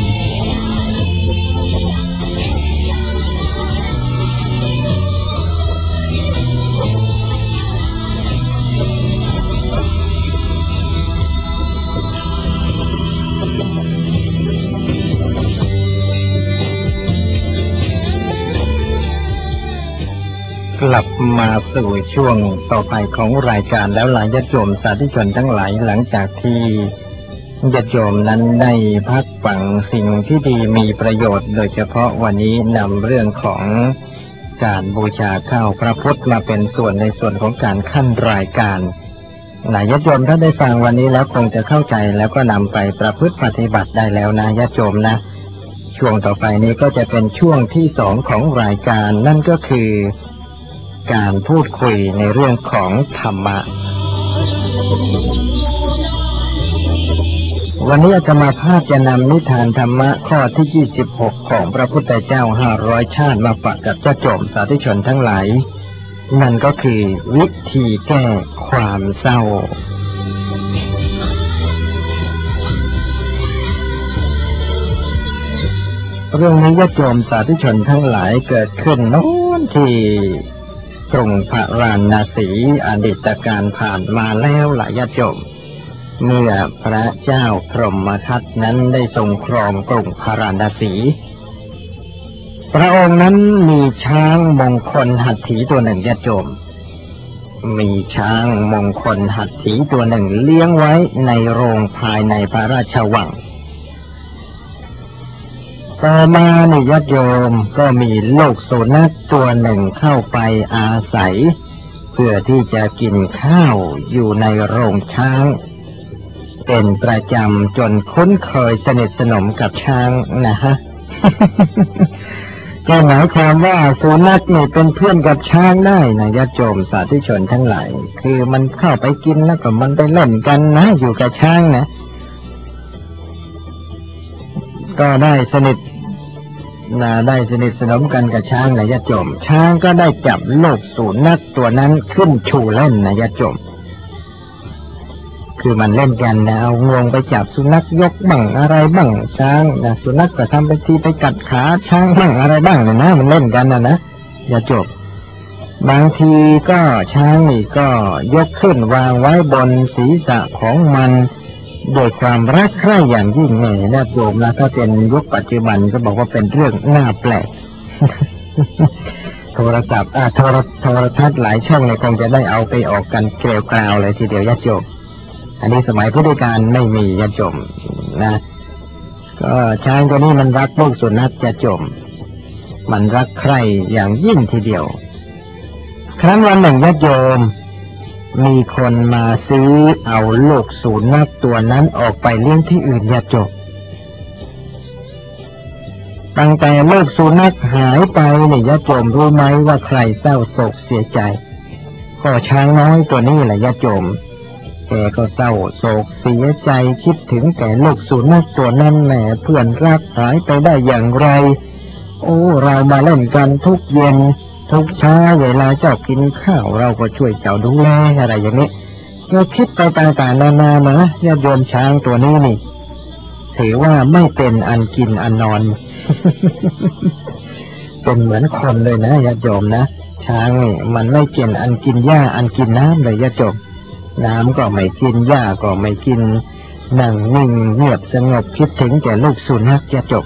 กลับมาสู่ช่วงต่อไปของรายการแล้วหลายญาติโยมสาธุชนทั้งหลายหลังจากที่ญาติโยมนั้นได้พักฝังสิ่งที่ดีมีประโยชน์โดยเฉพาะวันนี้นำเรื่องของการบูชาข้าวพระพุทธมาเป็นส่วนในส่วนของการขั้นรายการหลายญาติโยมถ้าได้ฟังวันนี้แล้วคงจะเข้าใจแล้วก็นำไปประพฤติปฏิบัติได้แล้วนะญาติโยมนะช่วงต่อไปนี้ก็จะเป็นช่วงที่สองของรายการนั่นก็คือการพูดคุยในเรื่องของธรรมะวันนี้อาตมาภาพจะนำนิทานธรรมะข้อที่ยี่สิบหกของพระพุทธเจ้าห้าร้อยชาติมาฝากกับเจ้าโจมสาธุชนทั้งหลายนั่นก็คือวิธีแก้ความเศร้าเรื่องนี้ญาติโยมสาธุชนทั้งหลายเกิดขึ้นโน้นที่กรุงพาราณสีอดีตการผ่านมาแล้วหลายญาติโยมเมื่อพระเจ้าพรหมทัตนั้นได้ทรงครองกรุงพาราณสีพระองค์นั้นมีช้างมงคลหัตถีตัวหนึ่งญาติโยมมีช้างมงคลหัตถีตัวหนึ่งเลี้ยงไว้ในโรงภายในพระราชวังต่อมาในญาติโยมก็มีลูกสุนัขตัวหนึ่งเข้าไปอาศัยเพื่อที่จะกินข้าวอยู่ในโรงช้างเป็นประจำจนคุ้นเคยสนิทสนมกับช้างนะฮะ ก็หมายความว่าสุนัขนี่เป็นเพื่อนกับช้างได้นะญาติโยมสาธุชนทั้งหลายคือมันเข้าไปกินแล้วก็มันไปเล่นกันนะอยู่กับช้างนะก็ได้สนิทนาได้สนิทสนมกันกับช้างนะญาติโยมช้างก็ได้จับลูกสุนัขตัวนั้นขึ้นชูเล่นนะญาติโยมคือมันเล่นกันนะเอางวงไปจับสุนัขยกบ้างอะไรบ้างช้างนะสุนัขก็ทำไปทีไปกัดขาช้างบ้างอะไรบ้างนะนะมันเล่นกันนะนะญาติโยมบางทีก็ช้างนี่ก็ยกขึ้นวางไว้บนศีรษะของมันโดยความรักใคร่อย่างยิ่งแน่ญาติโยมนะถ้าเป็นยุคปัจจุบันก็บอกว่าเป็นเรื่องน่าแปลก โทรศัพท์อ่าโทรโทรทัศน์หลายช่องเนี่ยคงจะได้เอาไปออกกันเกลียวกราวเลยทีเดียวญาติโยมอันนี้สมัยพุทธกาลไม่มีญาติโยมนะก็ช้างตัวนี้มันรักลูกสุนัขญาติโยมมันรักใคร่อย่างยิ่งทีเดียวครั้งวันหนึ่งญาติโยมมีคนมาซื้อเอาลูกสุนัขตัวนั้นออกไปเลี้ยงที่อื่นญาติโยมตั้งแต่ลูกสุนัขหายไปเนี่ยญาติโยมรู้ไหมว่าใครเศร้าโศกเสียใจก็ช้างน้อยตัวนี้แหละญาติโยมแกก็เศร้าโศกเสียใจคิดถึงแต่ลูกสุนัขตัวนั้นแหละเพื่อนรักหายไปได้อย่างไรโอ้เรามาเล่นกันทุกเย็นทุกเช้าเวลาเจ้ากินข้าวเราก็ช่วยเจ้าดูแลอะไรอย่างนี้เราคิดไปต่างๆนานานะญาติโยมช้างตัวนี้นี่ถือว่าไม่เป็นอันกินอันนอน เป็นเหมือนคนเลยนะญาติโยมนะช้างนี่มันไม่กินอันกินหญ้าอันกินน้ำเลยญาติโยมน้ำก็ไม่กินหญ้าก็ไม่กินนั่งนิ่งเงียบสงบคิดถึงแต่ลูกสุนัขญาติโยม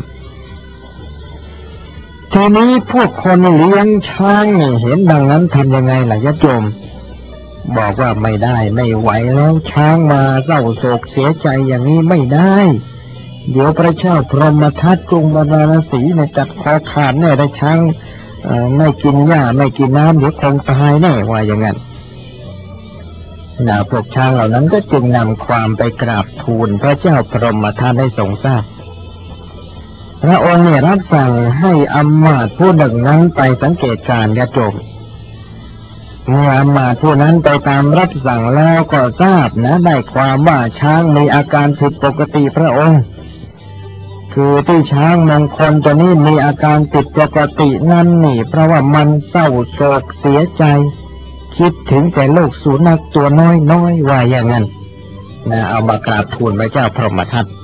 ทีนี้พวกคนเลี้ยงช้างนี่เห็นดังนั้นทำยังไงล่ะญาติโยมบอกว่าไม่ได้ไม่ไหวแล้วช้างมาเศร้าโศกเสียใจอย่างนี้ไม่ได้เดี๋ยวพระเจ้าพรหมทัตกรุงพาราณสีเนี่ยจัดคอขาดแน่ได้ช้างไม่กินหญ้าไม่กินน้ำเดี๋ยวคงตายแน่ว่าอย่างนั้นน่ะพวกช้างเหล่านั้นก็จึงนำความไปกราบทูลพระเจ้าพรหมทัตให้ทรงทราบพระองค์เนี่ยรับสั่งให้อำมาตย์ผู้หนึ่งนั้นไปสังเกตการณ์ญาติโยมเมื่ออำมาตย์ผู้นั้นไปตามรับสั่งแล้วก็ทราบนะได้ความว่าช้างมีอาการผิดปกติพระองค์คือที่ช้างมงคลตัวนี้มีอาการผิดปกตินั่นนี่เพราะว่ามันเศร้าโศกเสียใจคิดถึงแต่ลูกสุนัขตัวน้อยๆว่าอย่างนั้นนะเอามากราบทูลพระเจ้าพรหมทัต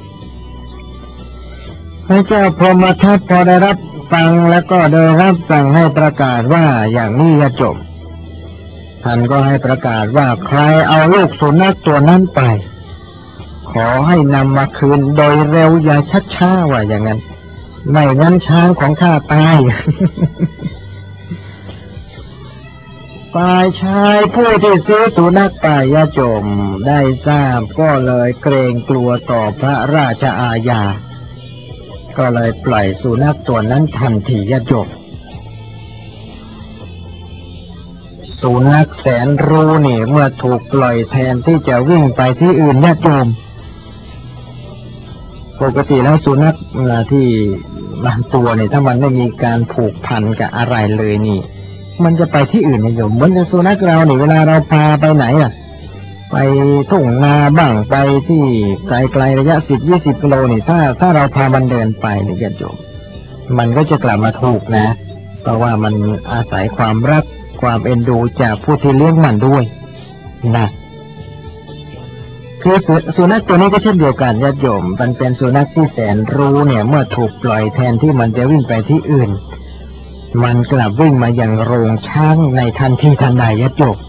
พระเจ้าพรหมทัตพอได้รับฟังแล้วก็ได้รับสั่งให้ประกาศว่าอย่างนี้จะจบท่านก็ให้ประกาศว่าใครเอาลูกสุนัขตัวนั้นไปขอให้นำมาคืนโดยเร็วอย่าชักช้าว่าอย่างนั้นไม่งั้นช้างของข้าตาย ฝ่ายชายผู้ที่ซื้อสุนัขไปญาติโยมได้ทราบก็เลยเกรงกลัวต่อพระราชอาญาก็เลยปล่อยสุนัขตัวนั้นทันทีญาติโยมสุนัขแสนรู้นี่เมื่อถูกปล่อยแทนที่จะวิ่งไปที่อื่นญาติโยมปกติแล้วสุนัขเวลาที่บางตัวเนี่ยถ้ามันไม่มีการผูกพันกับอะไรเลยนี่มันจะไปที่อื่นนะโยมเหมือนกับสุนัขเราเนี่ยเวลาเราพาไปไหนอ่ะไปทุ่งนาบ้างไปที่ไกลๆระยะสิบยี่สิบกิโลนี่ถ้าถ้าเราพามันเดินไปเนี่ยญาติโยมมันก็จะกลับมาถูกนะเพราะว่ามันอาศัยความรักความเอ็นดูจากผู้ที่เลี้ยงมันด้วยนะคือสุนัขตัวนี้ก็เช่นเดียวกันญาติโยมมันเป็นสุนัขที่แสนรู้เนี่ยเมื่อถูกปล่อยแทนที่มันจะวิ่งไปที่อื่นมันกลับวิ่งมาอย่างโรงช้างในทันทีทันใดญาติโยม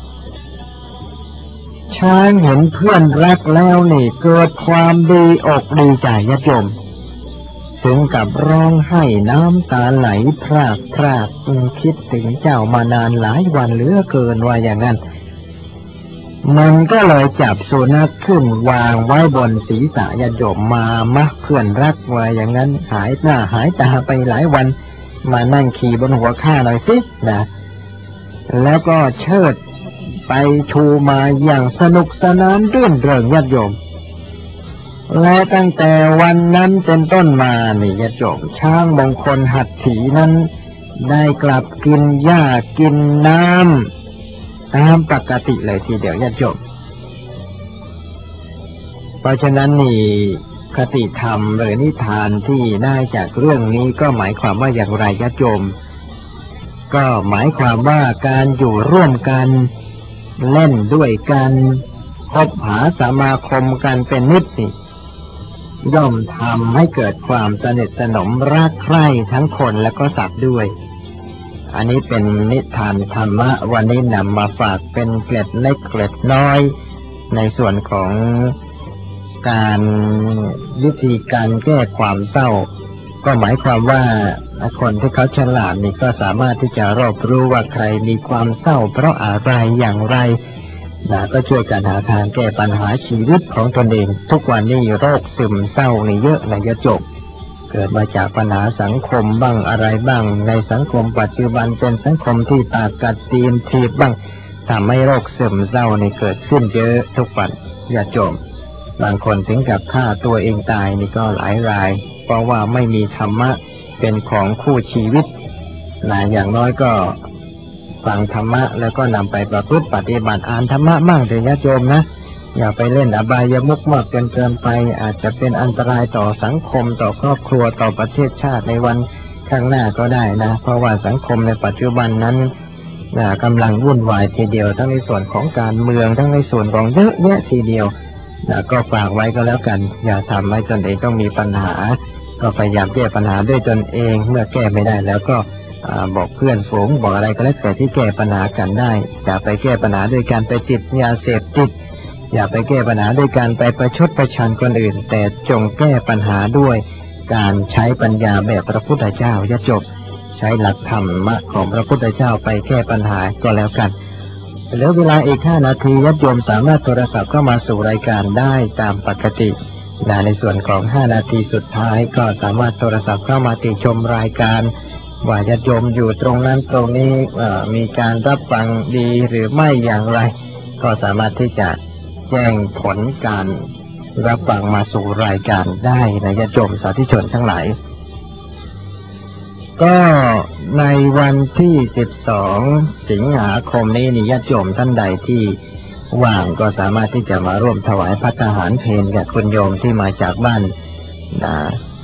ช้างเห็นเพื่อนรักแล้วนี่เกิดความดีอกดีใจญาติโยมถึงกับร้องไห้น้ำตาไหลพรากพรากคิดถึงเจ้ามานานหลายวันเหลือเกินว่าอย่างนั้นมันก็เลยจับสุนัขขึ้นวางไว้บนศีรษะญาติโยมมามะเพื่อนรักว่าอย่างนั้นหายหน้าหายตาไปหลายวันมานั่งขี่บนหัวข้าหน่อยสินะแล้วก็เชิดไปชูมาอย่างสนุกสนานรื่นเริงญาติโยมและตั้งแต่วันนั้นเป็นต้นมานี่ญาติโยมช้างมงคลหัตถีนั้นได้กลับกินหญ้ากินน้ำตามปกติเลยทีเดียวญาติโยมเพราะฉะนั้นนี่คติธรรมหรือนิทานที่ได้จากเรื่องนี้ก็หมายความว่าอย่างไรญาติโยมก็หมายความว่าการอยู่ร่วมกันเล่นด้วยกันคบหาสมาคมกันเป็นนิดนี่ย่อมทำให้เกิดความสนิทสนมรักใคร่ทั้งคนและก็สัตว์ด้วยอันนี้เป็นนิทานธรรมะวันนี้นำมาฝากเป็นเกล็ดเล็กเกล็ดน้อยในส่วนของการวิธีการแก้ความเศร้าก็หมายความว่าคนที่เขาฉลาดนี่ก็สามารถที่จะรอบรู้ว่าใครมีความเศร้าเพราะอะไรอย่างไรนะก็ช่วยกันหาทางแก้ปัญหาชีวิตของตนเองทุกวันนี้โรคซึมเศร้านี่เยอะนะญาติโยมเกิดมาจากปัญหาสังคมบ้างอะไรบ้างในสังคมปัจจุบันเป็นสังคมที่ปากกัดตีนถีบบ้างทำให้โรคซึมเศร้านี่เกิดขึ้นเยอะทุกวันญาติโยมบางคนถึงกับฆ่าตัวเองตายนี่ก็หลายรายเพราะว่าไม่มีธรรมะเป็นของคู่ชีวิตนะอย่างน้อยก็ฟังธรรมะแล้วก็นำไปประพฤติปฏิบัติอ่านธรรมะบ้างเถิดญาติโยมนะอย่าไปเล่นอบายมุขมากเกินเกินไปอาจจะเป็นอันตรายต่อสังคมต่อครอบครัวต่อประเทศชาติในวันข้างหน้าก็ได้นะเพราะว่าสังคมในปัจจุบันนั้นนะกำลังวุ่นวายทีเดียวทั้งในส่วนของการเมืองทั้งในส่วนของเยอะแยะทีเดียวนะก็ฝากไว้ก็แล้วกันอย่าทำให้ตนเองต้องมีปัญหาก็พยายามแก้ปัญหาด้วยตนเองเมื่อแก้ไม่ได้แล้วก็บอกเพื่อนฝูงบอกอะไรก็แล้วแต่ที่แก้ปัญหากันได้อย่าไปแก้ปัญหาด้วยการไปติดยาเสพติดอย่าไปแก้ปัญหาด้วยการไปประชดประชันคนอื่นแต่จงแก้ปัญหาด้วยการใช้ปัญญาแบบพระพุทธเจ้าอย่าจบใช้หลักธรรมะของพระพุทธเจ้าไปแก้ปัญหาก็แล้วกันเหลือเวลาอีกห้านาทีญาติโยมสามารถโทรศัพท์เข้ามาสู่รายการได้ตามปกติในส่วนของห้านาทีสุดท้ายก็สามารถโทรศัพท์เข้ามาติชมรายการว่าญาติโยมอยู่ตรงนั้นตรงนี้มีการรับฟังดีหรือไม่อย่างไรก็สามารถที่จะแจ้งผลการรับฟังมาสู่รายการได้นะญาติโยมสาธุชนทั้งหลายก็ในวันที่สิบสองสิงหาคมนี้นี่ญาติโยมท่านใดที่ว่างก็สามารถที่จะมาร่วมถวายภัตตาหารเพลกับคุณโยมที่มาจากบ้านนะ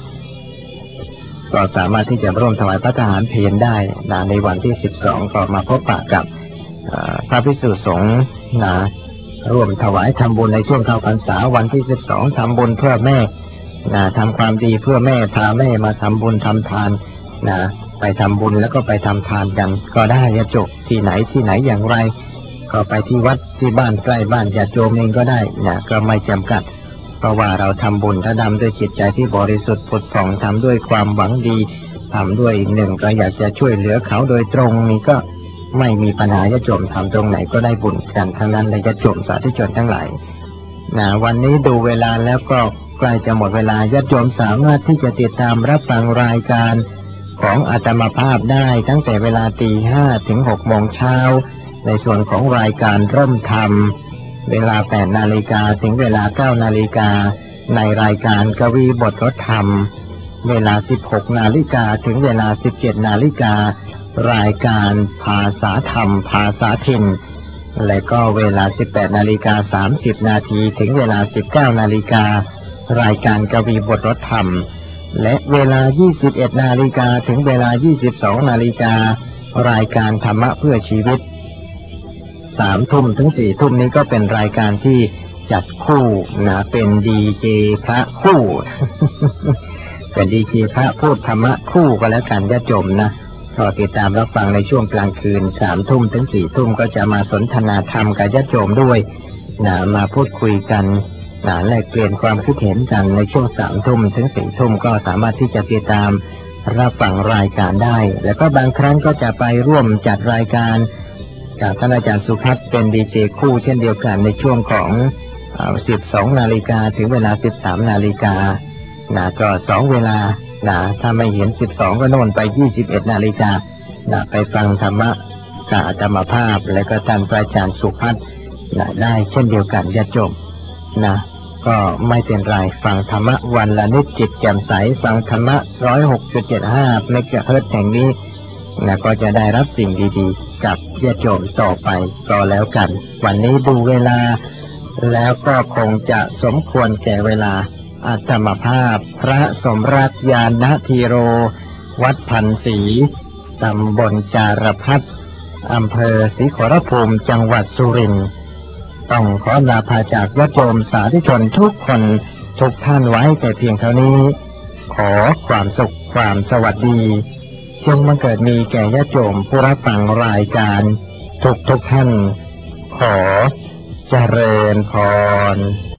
ก็สามารถที่จะร่วมถวายภัตตาหารเพลได้นะในวันที่สิบสองก็มาพบปะกับพระภิกษุสงฆ์นะร่วมถวายทำบุญในช่วงเข้าพรรษาวันที่สิบสองทำบุญเพื่อแม่นะทำความดีเพื่อแม่พาแม่มาทำบุญทำทานนะไปทำบุญแล้วก็ไปทำทานกันก็ได้ญาติโยมที่ไหนที่ไหนอย่างไรก็ไปที่วัดที่บ้านใกล้บ้านญาติโยมเองก็ได้นะก็ไม่จำกัดเพราะว่าเราทำบุญถ้าทำด้วยจิตใจที่บริสุทธิ์ผุดผ่องทำด้วยความหวังดีทำด้วยหนึ่งก็อยากจะช่วยเหลือเขาโดยตรงนี่ก็ไม่มีปัญหาญาติโยมทำตรงไหนก็ได้บุญกันทั้งนั้นเลยญาติโยมสาธุชนทั้งหลายนะวันนี้ดูเวลาแล้วก็ใกล้จะหมดเวลาญาติโยมสามารถที่จะติดตามรับฟังรายการของอาตมาภาพได้ตั้งแต่เวลาตีห้าถึงหกโมงเช้าในส่วนของรายการร่มธรรมเวลาแปดนาฬิกาถึงเวลาเก้านาฬิกาในรายการกวีบทรถธรรมเวลาสิบหกนาฬิกาถึงเวลาสิบเจ็ดนาฬิการายการภาษาธรรมภาษาถิ่นและก็เวลาสิบแปดนาฬิกาสามสิบนาทีถึงเวลาสิบเก้านาฬิการายการกวีบทรถธรรมและเวลายี่สิบเอ็ดนาฬิกาถึงเวลายี่สิบสองนาฬิการายการธรรมะเพื่อชีวิตสามทุ่มถึงสี่ทุ่มนี้ก็เป็นรายการที่จัดคู่นะเป็นดีเจพระคู่ เป็นดีเจพระพูดธรรมะคู่ก็แล้วกันญาติโยมนะก็ติดตามรับฟังในช่วงกลางคืนสามทุ่มถึงสี่ทุ่มก็จะมาสนทนาธรรมกับญาติโยมด้วยนะมาพูดคุยกันนะแลกเปลี่ยนความคิดเห็นกันในช่วงสามทุ่มถึงสี่ทุ่มก็สามารถที่จะติดตามรับฟังรายการได้แล้วก็บางครั้งก็จะไปร่วมจัดรายการจากท่านอาจารย์สุพัฒน์เป็นดีเจคู่เช่นเดียวกันในช่วงของสิบสองนาฬิกาถึงเวลาสิบสามนาฬิกานะก็สองเวลานะถ้าไม่เห็นสิบสองก็โน่นไปยี่สิบเอ็ดนาฬิกานะไปฟังธรรมะจากอาตมาภาพและก็ท่านพระอาจารย์สุพัฒน์นะได้เช่นเดียวกันญาติโยมนะก็ไม่เป็นไรฟังธรรมะวันละนิดจิตแจ่มใสฟังธรรมะหนึ่งร้อยหกจุดเจ็ดห้าเมกะเฮิรตซ์แห่งนี้นะก็จะได้รับสิ่งดีๆกับญาติโยมต่อไปก็แล้วกันวันนี้ดูเวลาแล้วก็คงจะสมควรแก่เวลาอาตมาภาพพระสมรักญาณธีโรวัดพันศรีตำบลจารพัฒน์อำเภอศรีขอรภูมิจังหวัดสุรินทร์ต้องขอลาพาจากญาติโยมสาธุชนทุกคนทุกท่านไว้แต่เพียงเท่านี้ขอความสุขความสวัสดีจงบังเกิดมีแก่ญาติโยมผู้รับฟังรายการทุกทุกท่านขอเจริญพร